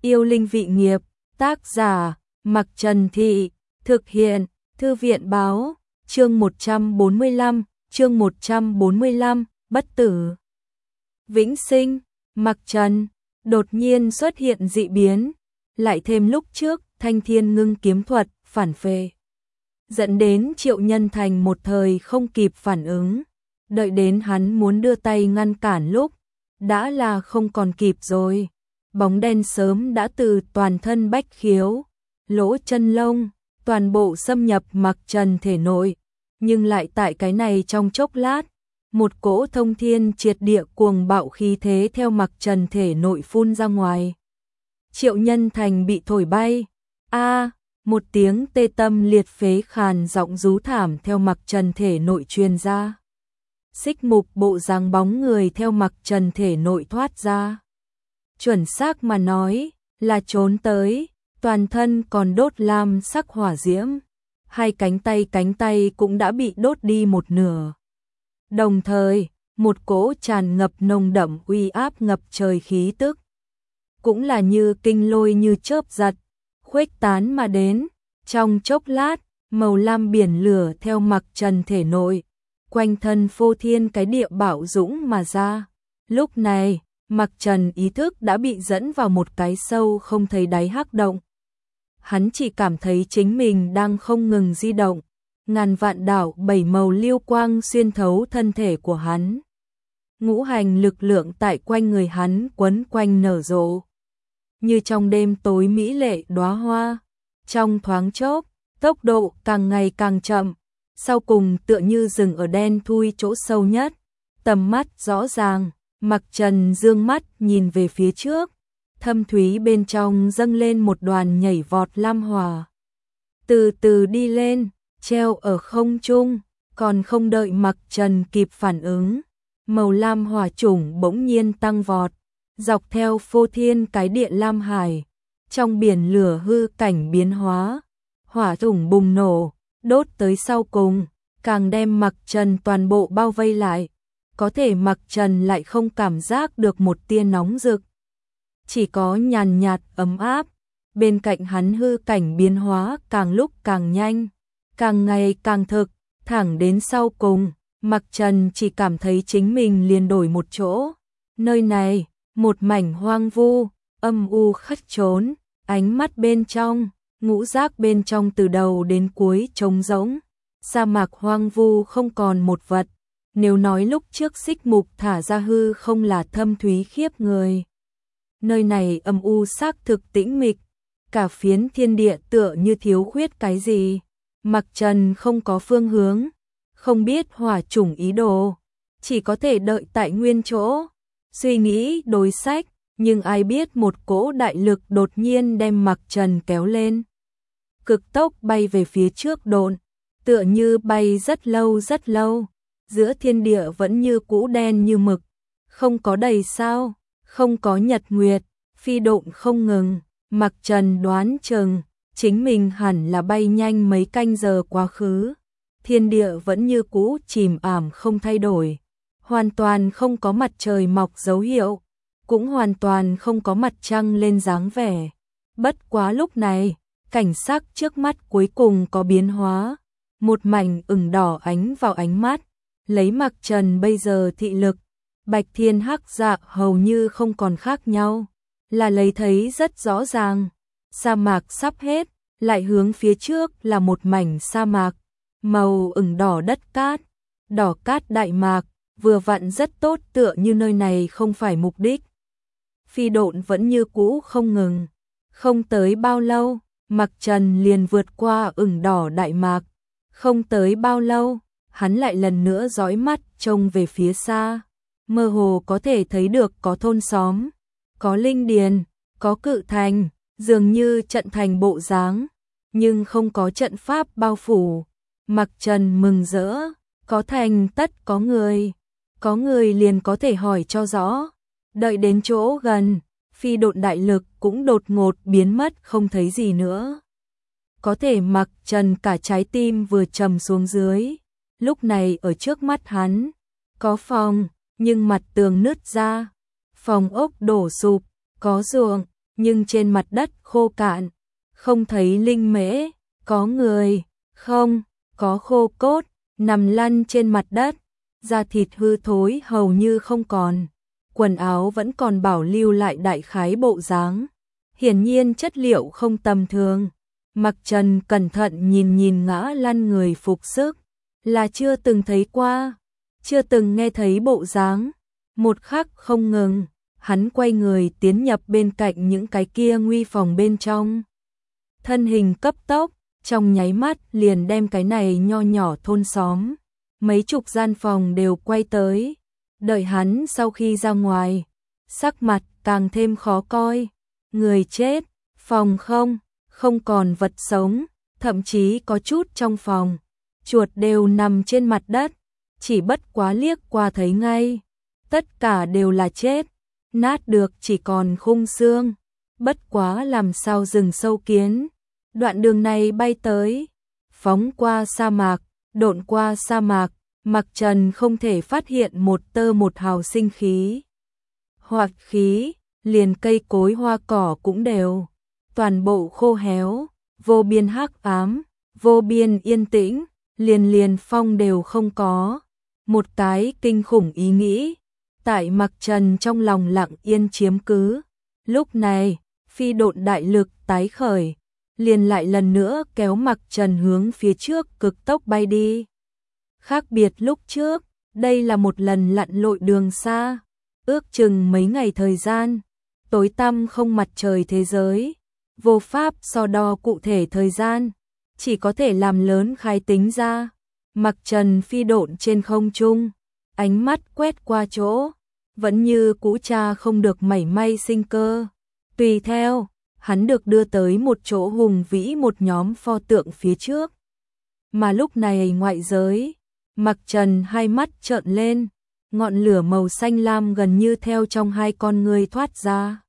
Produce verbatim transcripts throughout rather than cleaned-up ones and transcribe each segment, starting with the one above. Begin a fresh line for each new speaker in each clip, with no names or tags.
Yêu linh vị nghiệp, tác giả, Mặc Trần Thị, thực hiện, Thư viện báo, chương một trăm bốn mươi lăm, chương một trăm bốn mươi lăm, bất tử. Vĩnh sinh, Mặc Trần, đột nhiên xuất hiện dị biến, lại thêm lúc trước, Thanh Thiên ngưng kiếm thuật, phản phệ. Dẫn đến Triệu Nhân Thành một thời không kịp phản ứng, đợi đến hắn muốn đưa tay ngăn cản lúc, đã là không còn kịp rồi. Bóng đen sớm đã từ toàn thân bách khiếu, lỗ chân lông, toàn bộ xâm nhập Mặc Trần thể nội, nhưng lại tại cái này trong chốc lát, một cỗ thông thiên triệt địa cuồng bạo khí thế theo Mặc Trần thể nội phun ra ngoài. Triệu Nhân Thành bị thổi bay, a, một tiếng tê tâm liệt phế khàn giọng rú thảm theo Mặc Trần thể nội truyền ra. Xích mục bộ dáng bóng người theo Mặc Trần thể nội thoát ra. Chuẩn xác mà nói, là trốn tới, toàn thân còn đốt lam sắc hỏa diễm, hai cánh tay cánh tay cũng đã bị đốt đi một nửa. Đồng thời, một cỗ tràn ngập nồng đậm uy áp ngập trời khí tức, cũng là như kinh lôi như chớp giật, khuếch tán mà đến, trong chốc lát, màu lam biển lửa theo Mặc Trần thể nội, quanh thân phô thiên cái địa bạo dũng mà ra. Lúc này, Mặc Trần ý thức đã bị dẫn vào một cái sâu không thấy đáy hắc động. Hắn chỉ cảm thấy chính mình đang không ngừng di động, ngàn vạn đạo bảy màu lưu quang xuyên thấu thân thể của hắn. Ngũ hành lực lượng tại quanh người hắn quấn quanh nở rộ, như trong đêm tối mỹ lệ đóa hoa. Trong thoáng chốc, tốc độ càng ngày càng chậm, sau cùng tựa như dừng ở đen thui chỗ sâu nhất, tầm mắt rõ ràng. Mặc Trần dương mắt nhìn về phía trước, thâm thúy bên trong dâng lên một đoàn nhảy vọt lam hỏa. Từ từ đi lên, treo ở không trung, còn không đợi Mặc Trần kịp phản ứng, màu lam hỏa chủng bỗng nhiên tăng vọt, dọc theo phô thiên cái địa lam hải, trong biển lửa hư cảnh biến hóa, hỏa chủng bùng nổ, đốt tới sau cùng, càng đem Mặc Trần toàn bộ bao vây lại. Có thể Mặc Trần lại không cảm giác được một tia nóng rực, chỉ có nhàn nhạt ấm áp. Bên cạnh hắn hư cảnh biến hóa càng lúc càng nhanh, càng ngày càng thực, thẳng đến sau cùng, Mặc Trần chỉ cảm thấy chính mình liền đổi một chỗ. Nơi này, một mảnh hoang vu, âm u khắc trốn, ánh mắt bên trong, ngũ giác bên trong từ đầu đến cuối trống rỗng, sa mạc hoang vu không còn một vật. Nếu nói lúc trước xích mục thả ra hư không là thâm thúy khiếp người, nơi này âm u xác thực tĩnh mịch, cả phiến thiên địa tựa như thiếu khuyết cái gì. Mặc Trần không có phương hướng, không biết hỏa chủng ý đồ, chỉ có thể đợi tại nguyên chỗ, suy nghĩ đối sách, nhưng ai biết một cỗ đại lực đột nhiên đem Mặc Trần kéo lên. Cực tốc bay về phía trước độn, tựa như bay rất lâu rất lâu. Giữa thiên địa vẫn như cũ đen như mực, không có đầy sao, không có nhật nguyệt, phi độn không ngừng. Mặc Trần đoán chừng, chính mình hẳn là bay nhanh mấy canh giờ quá khứ. Thiên địa vẫn như cũ chìm ảm không thay đổi, hoàn toàn không có mặt trời mọc dấu hiệu, cũng hoàn toàn không có mặt trăng lên dáng vẻ. Bất quá lúc này, cảnh sắc trước mắt cuối cùng có biến hóa, một mảnh ửng đỏ ánh vào ánh mắt. Lấy Mặc Trần bây giờ thị lực, bạch thiên hắc dạ hầu như không còn khác nhau, là lấy thấy rất rõ ràng. Sa mạc sắp hết, lại hướng phía trước là một mảnh sa mạc, màu ửng đỏ đất cát, đỏ cát đại mạc, vừa vặn rất tốt, tựa như nơi này không phải mục đích. Phi độn vẫn như cũ không ngừng, không tới bao lâu, Mặc Trần liền vượt qua ửng đỏ đại mạc, không tới bao lâu. Hắn lại lần nữa dõi mắt trông về phía xa, mơ hồ có thể thấy được có thôn xóm, có linh điền, có cự thành, dường như trận thành bộ dáng, nhưng không có trận pháp bao phủ. Mặc Trần mừng rỡ, có thành tất có người, có người liền có thể hỏi cho rõ. Đợi đến chỗ gần, phi độn đại lực cũng đột ngột biến mất không thấy gì nữa. Có thể Mặc Trần cả trái tim vừa trầm xuống dưới. Lúc này ở trước mắt hắn, có phòng, nhưng mặt tường nứt ra, phòng ốc đổ sụp, có ruộng, nhưng trên mặt đất khô cạn, không thấy linh mễ, có người, không, có khô cốt, nằm lăn trên mặt đất, da thịt hư thối hầu như không còn, quần áo vẫn còn bảo lưu lại đại khái bộ dáng, hiển nhiên chất liệu không tầm thường. Mặc Trần cẩn thận nhìn nhìn ngã lăn người phục sức, là chưa từng thấy qua, chưa từng nghe thấy bộ dáng. Một khắc không ngừng, hắn quay người tiến nhập bên cạnh những cái kia nguy phòng bên trong. Thân hình cấp tốc, trong nháy mắt liền đem cái này nho nhỏ thôn xóm, mấy chục gian phòng đều quay tới. Đợi hắn sau khi ra ngoài, sắc mặt càng thêm khó coi. Người chết, phòng không, không còn vật sống, thậm chí có chút trong phòng, chuột đều nằm trên mặt đất, chỉ bất quá liếc qua thấy ngay. Tất cả đều là chết, nát được chỉ còn khung xương, bất quá làm sao rừng sâu kiến. Đoạn đường này bay tới, phóng qua sa mạc, độn qua sa mạc, Mặc Trần không thể phát hiện một tơ một hào sinh khí. Hoặc khí, liền cây cối hoa cỏ cũng đều, toàn bộ khô héo, vô biên hắc ám, vô biên yên tĩnh, liền liền phong đều không có. Một cái kinh khủng ý nghĩ, tại Mặc Trần trong lòng lặng yên chiếm cứ. Lúc này, phi độn đại lực tái khởi, liền lại lần nữa kéo Mặc Trần hướng phía trước cực tốc bay đi. Khác biệt lúc trước, đây là một lần lặn lội đường xa, ước chừng mấy ngày thời gian, tối tăm không mặt trời thế giới, vô pháp so đo cụ thể thời gian, chỉ có thể làm lớn khai tính ra. Mặc Trần phi độn trên không trung, ánh mắt quét qua chỗ, vẫn như cũ cha không được mảy may sinh cơ. Tùy theo, hắn được đưa tới một chỗ hùng vĩ một nhóm pho tượng phía trước. Mà lúc này ngoại giới, Mặc Trần hai mắt trợn lên, ngọn lửa màu xanh lam gần như theo trong hai con người thoát ra.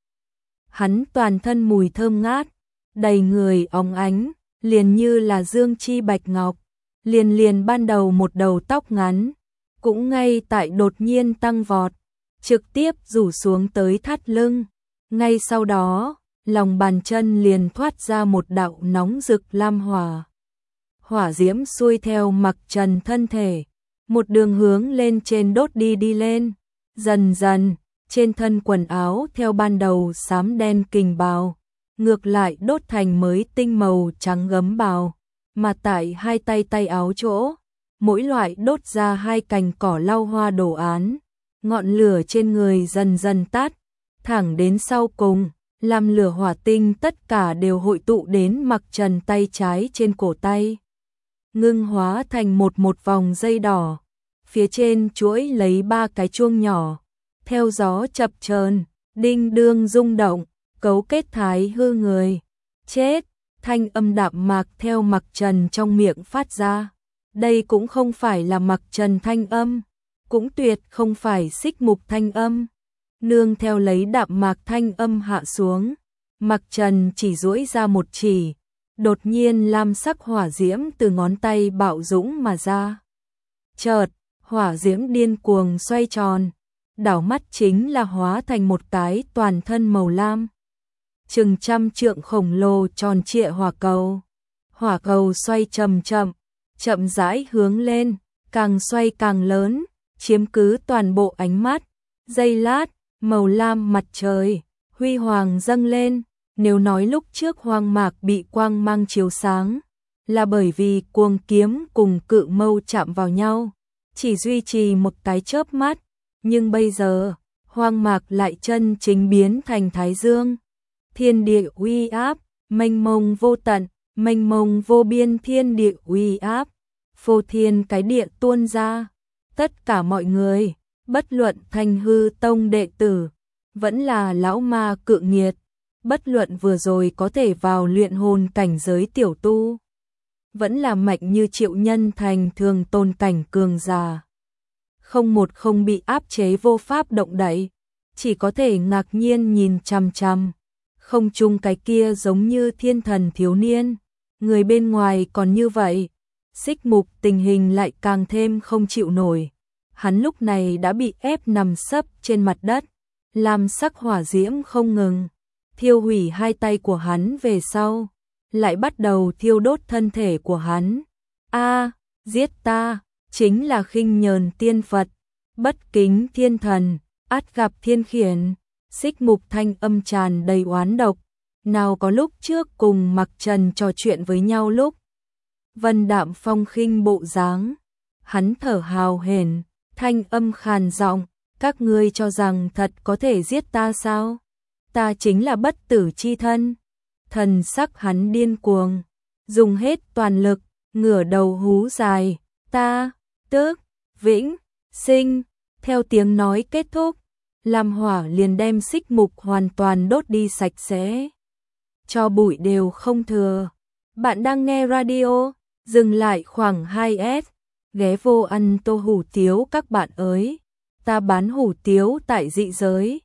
Hắn toàn thân mùi thơm ngát, đầy người óng ánh, liền như là dương chi bạch ngọc, liền liền ban đầu một đầu tóc ngắn, cũng ngay tại đột nhiên tăng vọt, trực tiếp rủ xuống tới thắt lưng. Ngay sau đó, lòng bàn chân liền thoát ra một đạo nóng rực lam hỏa. Hỏa diễm xuôi theo Mặc Trần thân thể, một đường hướng lên trên đốt đi đi lên, dần dần, trên thân quần áo theo ban đầu xám đen kình bào, ngược lại đốt thành mới tinh màu trắng gấm bào, mà tại hai tay tay áo chỗ, mỗi loại đốt ra hai cành cỏ lau hoa đồ án, ngọn lửa trên người dần dần tắt, thẳng đến sau cùng, làm lửa hỏa tinh tất cả đều hội tụ đến Mặc Trần tay trái trên cổ tay. Ngưng hóa thành một một vòng dây đỏ, phía trên chuỗi lấy ba cái chuông nhỏ, theo gió chập chờn, đinh đương rung động, cấu kết thái hư người. Chết, thanh âm đạm mạc theo Mặc Trần trong miệng phát ra. Đây cũng không phải là Mặc Trần thanh âm, cũng tuyệt không phải Xích Mục thanh âm. Nương theo lấy đạm mạc thanh âm hạ xuống, Mặc Trần chỉ duỗi ra một chỉ, đột nhiên lam sắc hỏa diễm từ ngón tay bạo dũng mà ra. Chợt, hỏa diễm điên cuồng xoay tròn, đảo mắt chính là hóa thành một cái toàn thân màu lam, chừng trăm trượng khổng lồ tròn trịa hỏa cầu. Hỏa cầu xoay chậm chậm, chậm rãi hướng lên, càng xoay càng lớn, chiếm cứ toàn bộ ánh mắt. Giây lát, màu lam mặt trời huy hoàng dâng lên. Nếu nói lúc trước hoang mạc bị quang mang chiếu sáng, là bởi vì cuồng kiếm cùng cự mâu chạm vào nhau, chỉ duy trì một cái chớp mắt, nhưng bây giờ, hoang mạc lại chân chính biến thành thái dương. Thiên địa uy áp, mênh mông vô tận, mênh mông vô biên thiên địa uy áp, phô thiên cái địa tuôn ra. Tất cả mọi người, bất luận Thanh Hư Tông đệ tử, vẫn là lão ma cự nghiệt, bất luận vừa rồi có thể vào luyện hồn cảnh giới tiểu tu, vẫn là mạnh như Triệu Nhân Thành thường tôn cảnh cường già, không một không bị áp chế vô pháp động đậy, chỉ có thể ngạc nhiên nhìn chằm chằm. Không chung cái kia giống như thiên thần thiếu niên, người bên ngoài còn như vậy, Xích Mục tình hình lại càng thêm không chịu nổi. Hắn lúc này đã bị ép nằm sấp trên mặt đất, làm sắc hỏa diễm không ngừng, thiêu hủy hai tay của hắn về sau, lại bắt đầu thiêu đốt thân thể của hắn. A, giết ta, chính là khinh nhờn tiên Phật, bất kính thiên thần, ắt gặp thiên khiển. Xích Mục thanh âm tràn đầy oán độc, nào có lúc trước cùng Mặc Trần trò chuyện với nhau lúc Vân Đạm Phong khinh bộ dáng, hắn thở hào hển, thanh âm khàn giọng, các ngươi cho rằng thật có thể giết ta sao? Ta chính là bất tử chi thân. Thần sắc hắn điên cuồng, dùng hết toàn lực, ngửa đầu hú dài, ta, tước, vĩnh, sinh. Theo tiếng nói kết thúc, lam hỏa liền đem Xích Mục hoàn toàn đốt đi sạch sẽ, cho bụi đều không thừa. Bạn đang nghe radio, dừng lại khoảng hai s, ghé vô ăn tô hủ tiếu các bạn ơi. Ta bán hủ tiếu tại dị giới.